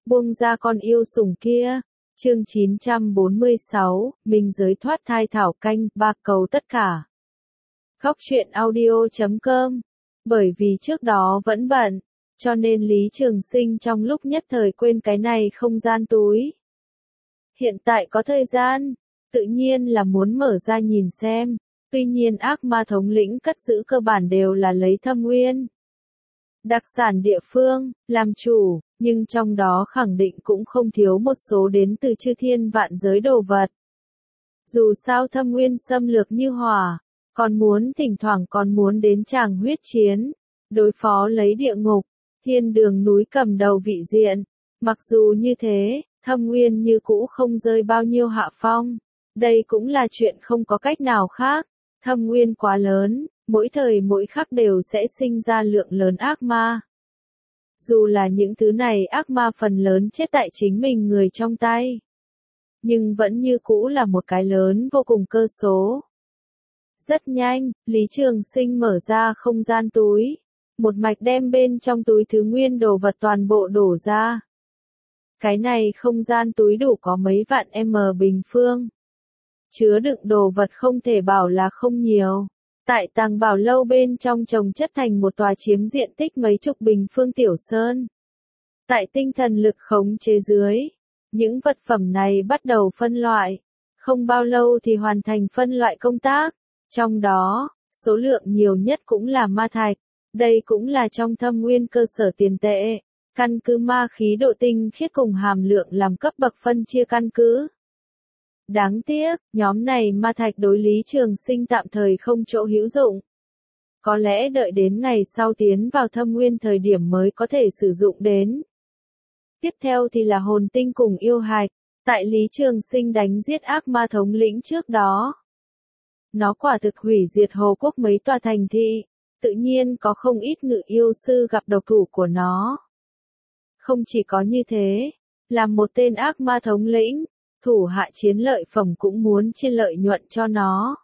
buông ra con yêu sủng kia. Chương 946, Minh giới thoát thai thảo canh, ba cầu tất cả. Góc truyện audio.com. Bởi vì trước đó vẫn bận, cho nên Lý Trường Sinh trong lúc nhất thời quên cái này không gian túi. Hiện tại có thời gian, tự nhiên là muốn mở ra nhìn xem. Tuy nhiên ác ma thống lĩnh cất giữ cơ bản đều là lấy thâm nguyên đặc sản địa phương, làm chủ, nhưng trong đó khẳng định cũng không thiếu một số đến từ chư thiên vạn giới đồ vật. Dù sao thâm nguyên xâm lược như hỏa, thỉnh thoảng còn muốn đến tràng huyết chiến, đối phó lấy địa ngục, thiên đường núi cầm đầu vị diện. Mặc dù như thế, thâm nguyên như cũ không rơi bao nhiêu hạ phong. Đây cũng là chuyện không có cách nào khác. Thâm nguyên quá lớn, mỗi thời mỗi khắc đều sẽ sinh ra lượng lớn ác ma. Dù là những thứ này ác ma phần lớn chết tại chính mình người trong tay, nhưng vẫn như cũ là một cái lớn vô cùng cơ số. Rất nhanh, Lý Trường Sinh mở ra không gian túi, một mạch đem bên trong túi thứ nguyên đồ vật toàn bộ đổ ra. Cái này không gian túi đủ có mấy vạn m bình phương. Chứa đựng đồ vật không thể bảo là không nhiều. Tại tàng bảo lâu bên trong chồng chất thành một tòa chiếm diện tích mấy chục bình phương tiểu sơn. Tại tinh thần lực khống chế dưới, những vật phẩm này bắt đầu phân loại. Không bao lâu thì hoàn thành phân loại công tác. Trong đó, số lượng nhiều nhất cũng là ma thạch. Đây cũng là trong thâm nguyên cơ sở tiền tệ. Căn cứ ma khí độ tinh khiết cùng hàm lượng làm cấp bậc phân chia căn cứ. Đáng tiếc, nhóm này ma thạch đối Lý Trường Sinh tạm thời không chỗ hữu dụng. Có lẽ đợi đến ngày sau tiến vào thâm nguyên thời điểm mới có thể sử dụng đến. Tiếp theo thì là hồn tinh cùng yêu hạch. Tại Lý Trường Sinh đánh giết ác ma thống lĩnh trước đó, nó quả thực hủy diệt Hồ Quốc mấy tòa thành thị. Tự nhiên có không ít ngự yêu sư gặp độc thủ của nó. Không chỉ có như thế, làm một tên ác ma thống lĩnh, thủ hạ chiến lợi phẩm cũng muốn chia lợi nhuận cho nó.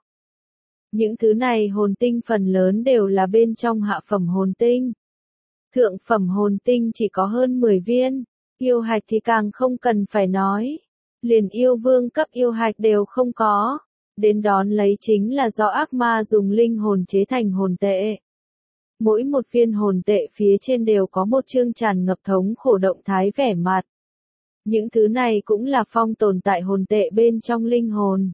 Những thứ này hồn tinh phần lớn đều là bên trong hạ phẩm hồn tinh. Thượng phẩm hồn tinh chỉ có hơn 10 viên, yêu hạch thì càng không cần phải nói. Liền yêu vương cấp yêu hạch đều không có. Đến đón lấy chính là do ác ma dùng linh hồn chế thành hồn tệ. Mỗi một viên hồn tệ phía trên đều có một chương tràn ngập thống khổ động thái vẻ mặt. Những thứ này cũng là phong tồn tại hồn tệ bên trong linh hồn.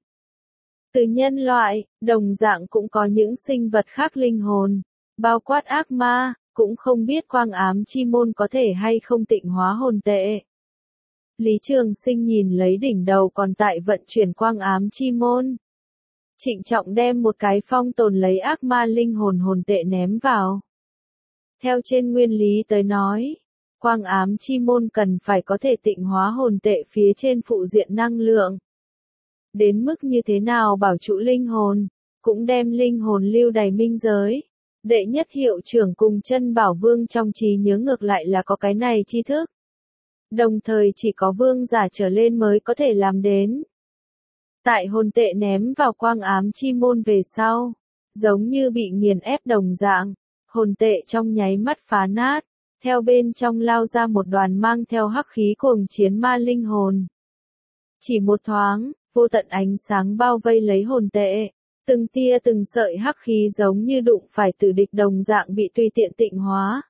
Từ nhân loại, đồng dạng cũng có những sinh vật khác linh hồn, bao quát ác ma, cũng không biết quang ám chi môn có thể hay không tịnh hóa hồn tệ. Lý Trường Sinh nhìn lấy đỉnh đầu còn tại vận chuyển quang ám chi môn. Trịnh trọng đem một cái phong tồn lấy ác ma linh hồn hồn tệ ném vào. Theo trên nguyên lý tới nói, quang ám chi môn cần phải có thể tịnh hóa hồn tệ phía trên phụ diện năng lượng. Đến mức như thế nào bảo trụ linh hồn, cũng đem linh hồn lưu đầy minh giới. Đệ nhất hiệu trưởng cùng chân bảo vương trong trí nhớ ngược lại là có cái này tri thức. Đồng thời chỉ có vương giả trở lên mới có thể làm đến. Tại hồn tệ ném vào quang ám chi môn về sau, giống như bị nghiền ép đồng dạng, hồn tệ trong nháy mắt phá nát, theo bên trong lao ra một đoàn mang theo hắc khí cuồng chiến ma linh hồn. Chỉ một thoáng, vô tận ánh sáng bao vây lấy hồn tệ, từng tia từng sợi hắc khí giống như đụng phải tử địch đồng dạng bị tùy tiện tịnh hóa.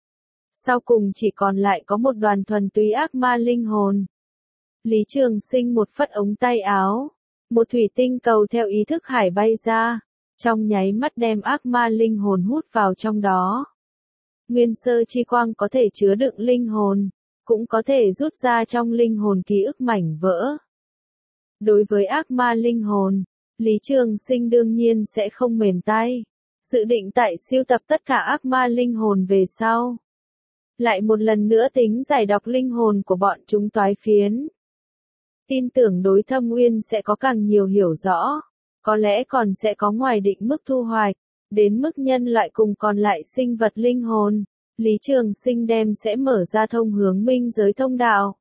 Sau cùng chỉ còn lại có một đoàn thuần túy ác ma linh hồn. Lý Trường Sinh một phất ống tay áo, một thủy tinh cầu theo ý thức hải bay ra, trong nháy mắt đem ác ma linh hồn hút vào trong đó. Nguyên sơ chi quang có thể chứa đựng linh hồn, cũng có thể rút ra trong linh hồn ký ức mảnh vỡ. Đối với ác ma linh hồn, Lý Trường Sinh đương nhiên sẽ không mềm tay. Dự định tại siêu tập tất cả ác ma linh hồn về sau, lại một lần nữa tính giải đọc linh hồn của bọn chúng toái phiến. Tin tưởng đối thâm nguyên sẽ có càng nhiều hiểu rõ, có lẽ còn sẽ có ngoài định mức thu hoạch, đến mức nhân loại cùng còn lại sinh vật linh hồn, Lý Trường Sinh đem sẽ mở ra thông hướng minh giới thông đạo.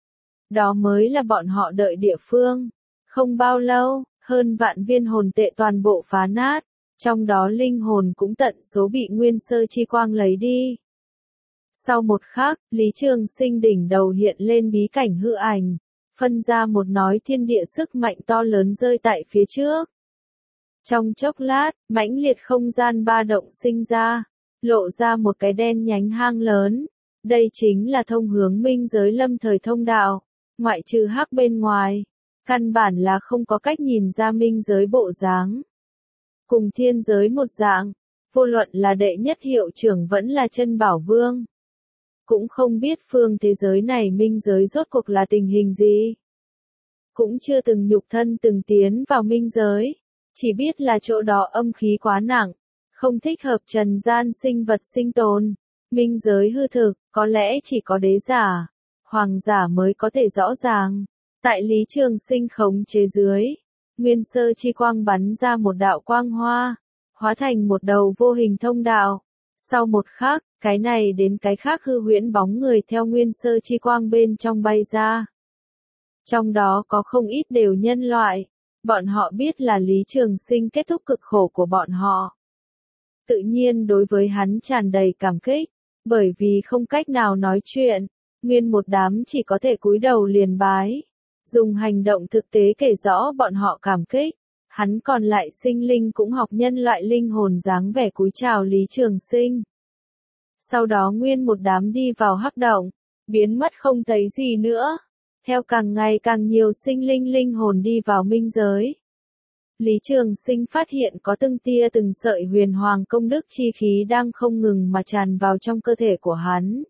Đó mới là bọn họ đợi địa phương. Không bao lâu, hơn vạn viên hồn tệ toàn bộ phá nát, trong đó linh hồn cũng tận số bị nguyên sơ chi quang lấy đi. Sau một khắc, Lý Trường Sinh đỉnh đầu hiện lên bí cảnh hư ảnh, phân ra một nói thiên địa sức mạnh to lớn rơi tại phía trước. Trong chốc lát, mãnh liệt không gian ba động sinh ra, lộ ra một cái đen nhánh hang lớn. Đây chính là thông hướng minh giới lâm thời thông đạo, ngoại trừ hắc bên ngoài, căn bản là không có cách nhìn ra minh giới bộ dáng. Cùng thiên giới một dạng, vô luận là đệ nhất hiệu trưởng vẫn là chân bảo vương. Cũng không biết phương thế giới này minh giới rốt cuộc là tình hình gì. Cũng chưa từng nhục thân từng tiến vào minh giới, chỉ biết là chỗ đó âm khí quá nặng, không thích hợp trần gian sinh vật sinh tồn. Minh giới hư thực, có lẽ chỉ có đế giả, hoàng giả mới có thể rõ ràng. Tại Lý Trường Sinh khống chế dưới, nguyên sơ chi quang bắn ra một đạo quang hoa, hóa thành một đầu vô hình thông đạo. Sau một khắc, cái này đến cái khác hư huyễn bóng người theo nguyên sơ chi quang bên trong bay ra. Trong đó có không ít đều nhân loại, bọn họ biết là Lý Trường Sinh kết thúc cực khổ của bọn họ. Tự nhiên đối với hắn tràn đầy cảm kích, bởi vì không cách nào nói chuyện, nguyên một đám chỉ có thể cúi đầu liền bái. Dùng hành động thực tế kể rõ bọn họ cảm kích, hắn còn lại sinh linh cũng học nhân loại linh hồn dáng vẻ cúi chào Lý Trường Sinh. Sau đó nguyên một đám đi vào hắc động, biến mất không thấy gì nữa. Theo càng ngày càng nhiều sinh linh linh hồn đi vào minh giới, Lý Trường Sinh phát hiện có từng tia từng sợi huyền hoàng công đức chi khí đang không ngừng mà tràn vào trong cơ thể của hắn.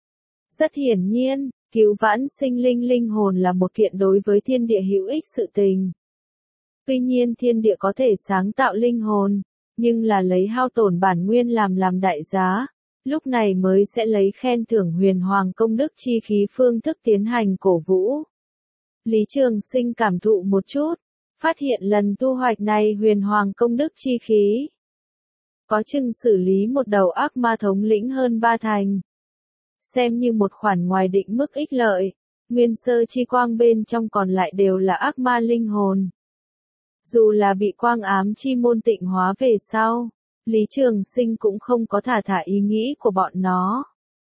Rất hiển nhiên, cứu vãn sinh linh linh hồn là một kiện đối với thiên địa hữu ích sự tình. Tuy nhiên thiên địa có thể sáng tạo linh hồn, nhưng là lấy hao tổn bản nguyên làm đại giá, lúc này mới sẽ lấy khen thưởng huyền hoàng công đức chi khí phương thức tiến hành cổ vũ. Lý Trường Sinh cảm thụ một chút, phát hiện lần thu hoạch này huyền hoàng công đức chi khí có chừng xử lý một đầu ác ma thống lĩnh hơn 3 thành. Xem như một khoản ngoài định mức ích lợi, nguyên sơ chi quang bên trong còn lại đều là ác ma linh hồn. Dù là bị quang ám chi môn tịnh hóa về sau, Lý Trường Sinh cũng không có thả ý nghĩ của bọn nó.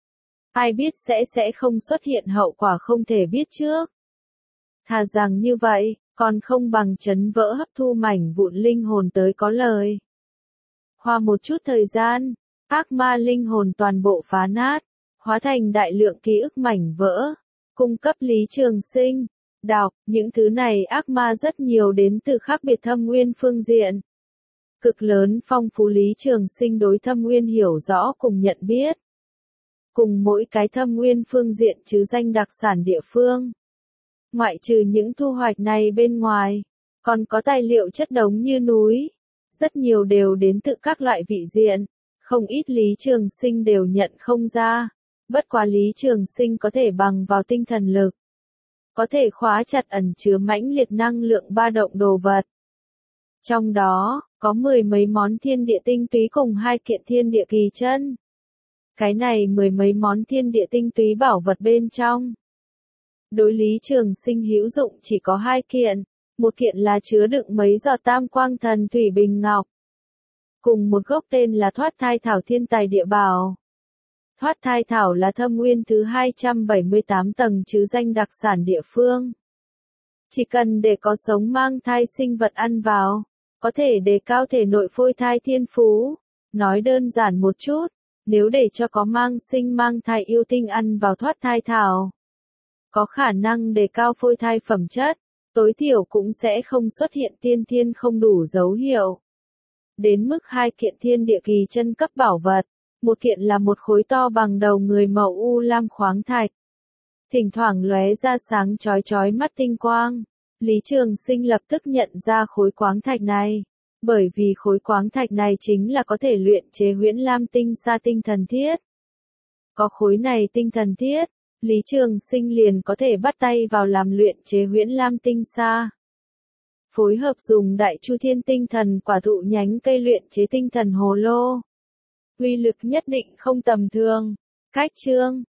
Ai biết sẽ không xuất hiện hậu quả không thể biết trước. Thà rằng như vậy, còn không bằng chấn vỡ hấp thu mảnh vụn linh hồn tới có lời. Hoa một chút thời gian, ác ma linh hồn toàn bộ phá nát, hóa thành đại lượng ký ức mảnh vỡ, cung cấp Lý Trường Sinh. Đọc, những thứ này ác ma rất nhiều đến từ khác biệt thâm nguyên phương diện. Cực lớn phong phú Lý Trường Sinh đối thâm nguyên hiểu rõ cùng nhận biết. Cùng mỗi cái thâm nguyên phương diện chứ danh đặc sản địa phương. Ngoại trừ những thu hoạch này bên ngoài, còn có tài liệu chất đống như núi. Rất nhiều đều đến từ các loại vị diện, không ít Lý Trường Sinh đều nhận không ra. Bất quá Lý Trường Sinh có thể bằng vào tinh thần lực, có thể khóa chặt ẩn chứa mãnh liệt năng lượng ba động đồ vật. Trong đó, có 10 mấy món thiên địa tinh túy cùng 2 kiện thiên địa kỳ chân. Cái này 10 mấy món thiên địa tinh túy bảo vật bên trong. Đối Lý Trường Sinh hữu dụng chỉ có 2 kiện, một kiện là chứa đựng mấy giọt tam quang thần thủy bình ngọc. Cùng một gốc tên là thoát thai thảo thiên tài địa bảo. Thoát thai thảo là thâm nguyên thứ 278 tầng chứ danh đặc sản địa phương. Chỉ cần để có sống mang thai sinh vật ăn vào, có thể đề cao thể nội phôi thai thiên phú. Nói đơn giản một chút, nếu để cho có mang thai yêu tinh ăn vào thoát thai thảo, có khả năng đề cao phôi thai phẩm chất, tối thiểu cũng sẽ không xuất hiện tiên thiên không đủ dấu hiệu. Đến mức 2 kiện thiên địa kỳ chân cấp bảo vật. Một kiện là một khối to bằng đầu người màu u lam khoáng thạch. Thỉnh thoảng lóe ra sáng chói mắt tinh quang. Lý Trường Sinh lập tức nhận ra khối khoáng thạch này. Bởi vì khối khoáng thạch này chính là có thể luyện chế huyễn lam tinh sa tinh thần thiết. Có khối này tinh thần thiết, Lý Trường Sinh liền có thể bắt tay vào làm luyện chế huyễn lam tinh sa. Phối hợp dùng đại chu thiên tinh thần quả thụ nhánh cây luyện chế tinh thần hồ lô. Uy lực nhất định không tầm thường. Cách chương